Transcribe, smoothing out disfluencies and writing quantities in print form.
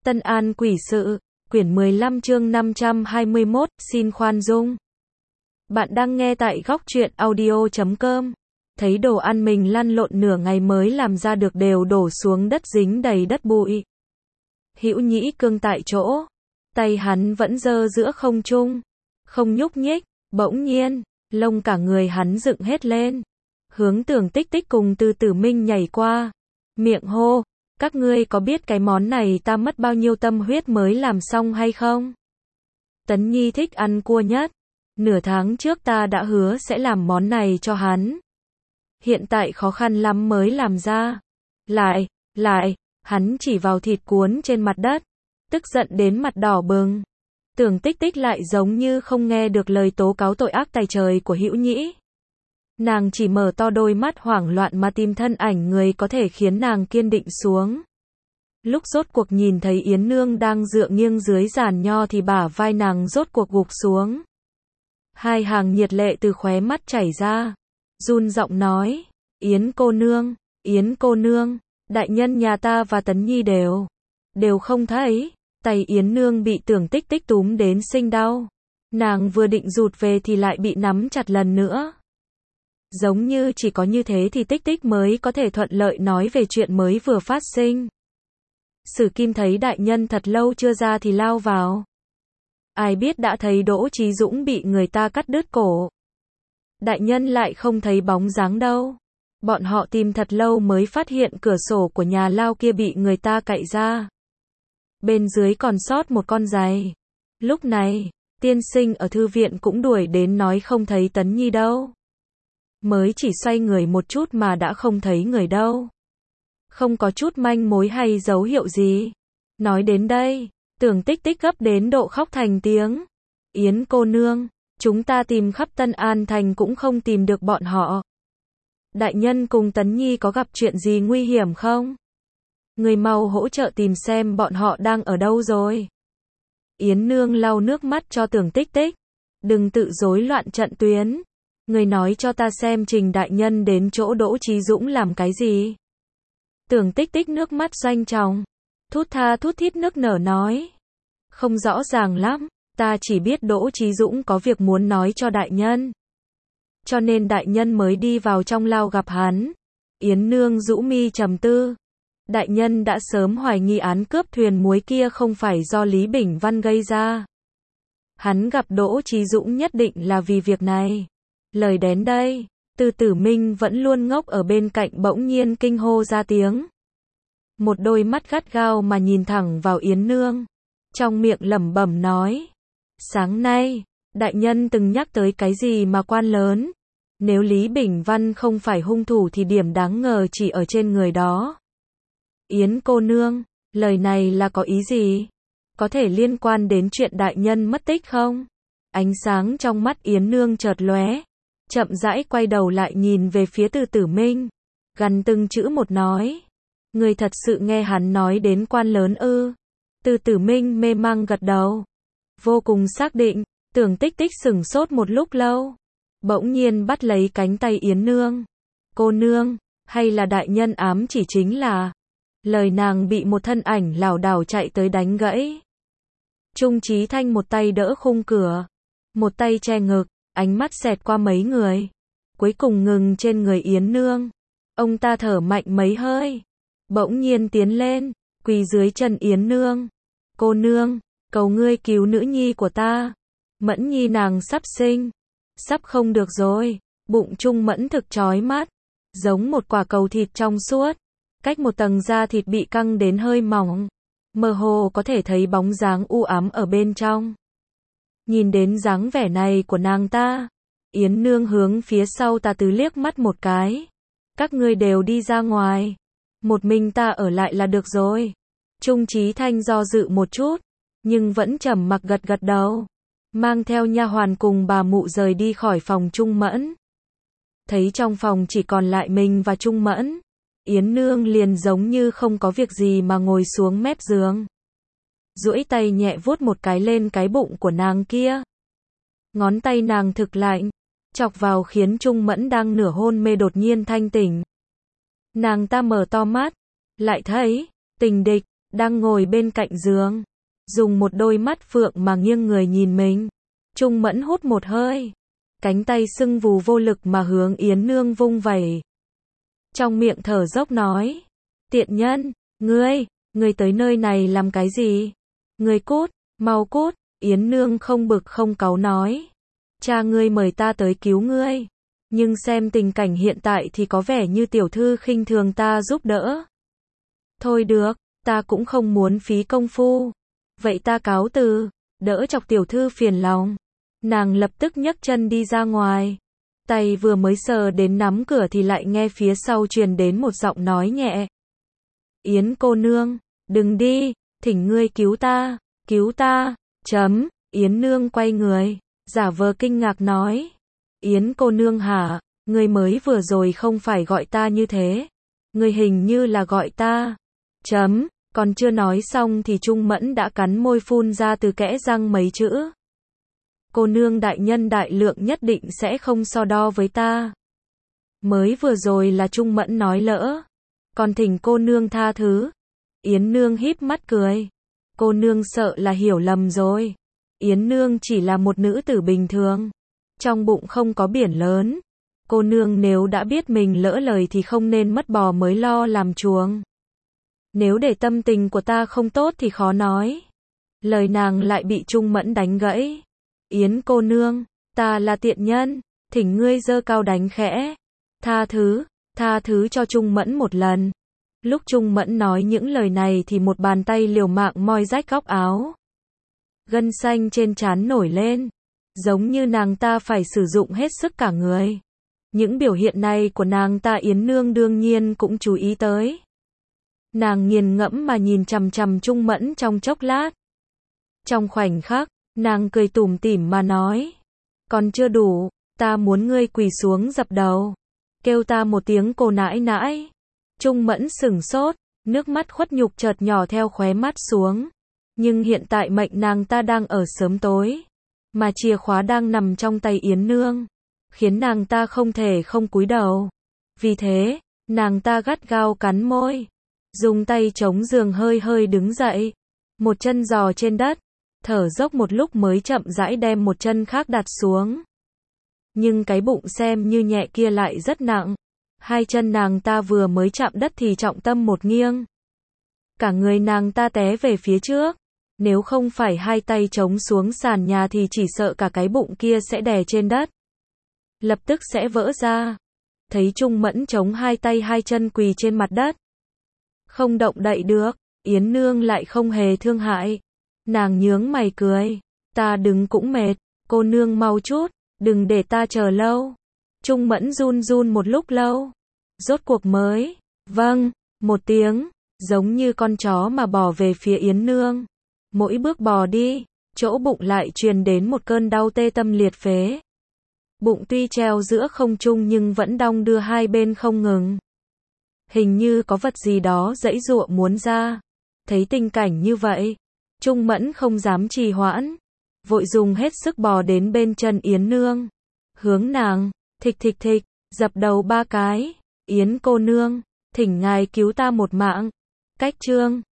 Tân An quỷ sự, quyển 15 chương 521, xin khoan dung. Bạn đang nghe tại góc truyện audio.com. Thấy đồ ăn mình lăn lộn nửa ngày mới làm ra được đều đổ xuống đất dính đầy đất bụi. Hữu Nhĩ cương tại chỗ, tay hắn vẫn giơ giữa không trung, không nhúc nhích, bỗng nhiên, lông cả người hắn dựng hết lên, hướng Tưởng Tích Tích cùng Từ Tử Minh nhảy qua, miệng hô, các ngươi có biết cái món này ta mất bao nhiêu tâm huyết mới làm xong hay không? Tấn Nhi thích ăn cua nhất, nửa tháng trước ta đã hứa sẽ làm món này cho hắn. Hiện tại khó khăn lắm mới làm ra. Lại, hắn chỉ vào thịt cuốn trên mặt đất, tức giận đến mặt đỏ bừng. Tưởng Tích Tích lại giống như không nghe được lời tố cáo tội ác tày trời của Hữu Nhĩ. Nàng chỉ mở to đôi mắt hoảng loạn mà tìm thân ảnh người có thể khiến nàng kiên định xuống. Lúc rốt cuộc nhìn thấy Yến Nương đang dựa nghiêng dưới giàn nho thì bả vai nàng rốt cuộc gục xuống. Hai hàng nhiệt lệ từ khóe mắt chảy ra. Run giọng nói, Yến cô nương, đại nhân nhà ta và Tấn Nhi đều không thấy. Tay Yến Nương bị Tưởng Tích Tích túm đến sinh đau. Nàng vừa định rụt về thì lại bị nắm chặt lần nữa. Giống như chỉ có như thế thì Tích Tích mới có thể thuận lợi nói về chuyện mới vừa phát sinh. Sử Kim thấy đại nhân thật lâu chưa ra thì lao vào. Ai biết đã thấy Đỗ Chí Dũng bị người ta cắt đứt cổ. Đại nhân lại không thấy bóng dáng đâu. Bọn họ tìm thật lâu mới phát hiện cửa sổ của nhà lao kia bị người ta cạy ra. Bên dưới còn sót một con giày. Lúc này, tiên sinh ở thư viện cũng đuổi đến nói không thấy Tấn Nhi đâu. Mới chỉ xoay người một chút mà đã không thấy người đâu. Không có chút manh mối hay dấu hiệu gì. Nói đến đây, Tưởng Tích Tích gấp đến độ khóc thành tiếng. Yến cô nương, chúng ta tìm khắp Tân An Thành cũng không tìm được bọn họ. Đại nhân cùng Tấn Nhi có gặp chuyện gì nguy hiểm không? Người mau hỗ trợ tìm xem bọn họ đang ở đâu rồi. Yến Nương lau nước mắt cho Tưởng Tích Tích. Đừng tự rối loạn trận tuyến. Người nói cho ta xem Trình đại nhân đến chỗ Đỗ Chí Dũng làm cái gì. Tưởng Tích Tích nước mắt doanh tròng, thút tha thút thít nức nở nói. Không rõ ràng lắm, ta chỉ biết Đỗ Chí Dũng có việc muốn nói cho đại nhân. Cho nên đại nhân mới đi vào trong lao gặp hắn. Yến Nương rũ mi trầm tư. Đại nhân đã sớm hoài nghi án cướp thuyền muối kia không phải do Lý Bỉnh Văn gây ra. Hắn gặp Đỗ Chí Dũng nhất định là vì việc này. Lời đến đây, Từ Tử Minh vẫn luôn ngốc ở bên cạnh bỗng nhiên kinh hô ra tiếng. Một đôi mắt gắt gao mà nhìn thẳng vào Yến Nương. Trong miệng lẩm bẩm nói. Sáng nay, đại nhân từng nhắc tới cái gì mà quan lớn. Nếu Lý Bỉnh Văn không phải hung thủ thì điểm đáng ngờ chỉ ở trên người đó. Yến cô nương, lời này là có ý gì? Có thể liên quan đến chuyện đại nhân mất tích không? Ánh sáng trong mắt Yến Nương chợt lóe. Chậm rãi quay đầu lại nhìn về phía Từ Tử Minh. Gằn từng chữ một nói. Người thật sự nghe hắn nói đến quan lớn ư? Từ Tử Minh mê mang gật đầu. Vô cùng xác định. Tưởng Tích Tích sửng sốt một lúc lâu. Bỗng nhiên bắt lấy cánh tay Yến Nương. Cô nương, hay là đại nhân ám chỉ chính là. Lời nàng bị một thân ảnh lảo đảo chạy tới đánh gãy. Trung Chí Thanh một tay đỡ khung cửa. Một tay che ngực. Ánh mắt xẹt qua mấy người. Cuối cùng ngừng trên người Yến Nương. Ông ta thở mạnh mấy hơi. Bỗng nhiên tiến lên. Quỳ dưới chân Yến Nương. Cô nương, cầu ngươi cứu nữ nhi của ta. Mẫn nhi nàng sắp sinh. Sắp không được rồi. Bụng Trung Mẫn thực chói mắt. Giống một quả cầu thịt trong suốt. Cách một tầng da thịt bị căng đến hơi mỏng. Mơ hồ có thể thấy bóng dáng u ám ở bên trong. Nhìn đến dáng vẻ này của nàng ta, Yến Nương hướng phía sau Tà Tứ liếc mắt một cái. Các ngươi đều đi ra ngoài. Một mình ta ở lại là được rồi. Trung Chí Thanh do dự một chút, nhưng vẫn trầm mặc gật gật đầu. Mang theo nha hoàn cùng bà mụ rời đi khỏi phòng Trung Mẫn. Thấy trong phòng chỉ còn lại mình và Trung Mẫn. Yến Nương liền giống như không có việc gì mà ngồi xuống mép giường. Duỗi tay nhẹ vuốt một cái lên cái bụng của nàng kia. Ngón tay nàng thực lạnh, chọc vào khiến Trung Mẫn đang nửa hôn mê đột nhiên thanh tỉnh. Nàng ta mở to mắt, lại thấy, tình địch, đang ngồi bên cạnh giường, dùng một đôi mắt phượng mà nghiêng người nhìn mình. Trung Mẫn hút một hơi, cánh tay sưng vù vô lực mà hướng Yến Nương vung vẩy. Trong miệng thở dốc nói, tiện nhân, ngươi tới nơi này làm cái gì? Ngươi cút, mau cút. Yến Nương không bực không cáu nói, cha ngươi mời ta tới cứu ngươi, nhưng xem tình cảnh hiện tại thì có vẻ như tiểu thư khinh thường ta giúp đỡ. Thôi được, ta cũng không muốn phí công phu. Vậy ta cáo từ, đỡ chọc tiểu thư phiền lòng. Nàng lập tức nhấc chân đi ra ngoài. Tay vừa mới sờ đến nắm cửa thì lại nghe phía sau truyền đến một giọng nói nhẹ. Yến cô nương, đừng đi, thỉnh ngươi cứu ta, cứu ta. Yến Nương quay người, giả vờ kinh ngạc nói. Yến cô nương hả, ngươi mới vừa rồi không phải gọi ta như thế. Ngươi hình như là gọi ta. Còn chưa nói xong thì Trung Mẫn đã cắn môi phun ra từ kẽ răng mấy chữ. Cô nương đại nhân đại lượng nhất định sẽ không so đo với ta. Mới vừa rồi là Trung Mẫn nói lỡ. Còn thỉnh cô nương tha thứ. Yến Nương híp mắt cười. Cô nương sợ là hiểu lầm rồi. Yến Nương chỉ là một nữ tử bình thường. Trong bụng không có biển lớn. Cô nương nếu đã biết mình lỡ lời thì không nên mất bò mới lo làm chuồng. Nếu để tâm tình của ta không tốt thì khó nói. Lời nàng lại bị Trung Mẫn đánh gãy. Yến cô nương, ta là tiện nhân, thỉnh ngươi giơ cao đánh khẽ. Tha thứ cho Trung Mẫn một lần. Lúc Trung Mẫn nói những lời này thì một bàn tay liều mạng moi rách góc áo. Gân xanh trên trán nổi lên, giống như nàng ta phải sử dụng hết sức cả người. Những biểu hiện này của nàng ta Yến Nương đương nhiên cũng chú ý tới. Nàng nghiền ngẫm mà nhìn chằm chằm Trung Mẫn trong chốc lát. Trong khoảnh khắc, nàng cười tủm tỉm mà nói. Còn chưa đủ, ta muốn ngươi quỳ xuống dập đầu. Kêu ta một tiếng cô nãi nãi. Trung Mẫn sửng sốt, nước mắt khuất nhục chợt nhỏ theo khóe mắt xuống. Nhưng hiện tại mệnh nàng ta đang ở sớm tối. Mà chìa khóa đang nằm trong tay Yến Nương. Khiến nàng ta không thể không cúi đầu. Vì thế, nàng ta gắt gao cắn môi. Dùng tay chống giường hơi hơi đứng dậy. Một chân giò trên đất. Thở dốc một lúc mới chậm rãi đem một chân khác đặt xuống. Nhưng cái bụng xem như nhẹ kia lại rất nặng. Hai chân nàng ta vừa mới chạm đất thì trọng tâm một nghiêng. Cả người nàng ta té về phía trước. Nếu không phải hai tay chống xuống sàn nhà thì chỉ sợ cả cái bụng kia sẽ đè trên đất. Lập tức sẽ vỡ ra. Thấy Trung Mẫn chống hai tay hai chân quỳ trên mặt đất. Không động đậy được, Yến Nương lại không hề thương hại. Nàng nhướng mày cười. Ta đứng cũng mệt, cô nương mau chút, đừng để ta chờ lâu. Trung Mẫn run run một lúc lâu. Rốt cuộc mới, vâng, một tiếng, giống như con chó mà bò về phía Yến Nương. Mỗi bước bò đi, chỗ bụng lại truyền đến một cơn đau tê tâm liệt phế. Bụng tuy treo giữa không trung nhưng vẫn đong đưa hai bên không ngừng. Hình như có vật gì đó giãy giụa muốn ra. Thấy tình cảnh như vậy, Trung Mẫn không dám trì hoãn, vội dùng hết sức bò đến bên chân Yến Nương. Hướng nàng, thịch thịch thịch, dập đầu 3 cái. Yến cô nương, thỉnh ngài cứu ta một mạng. Cách chương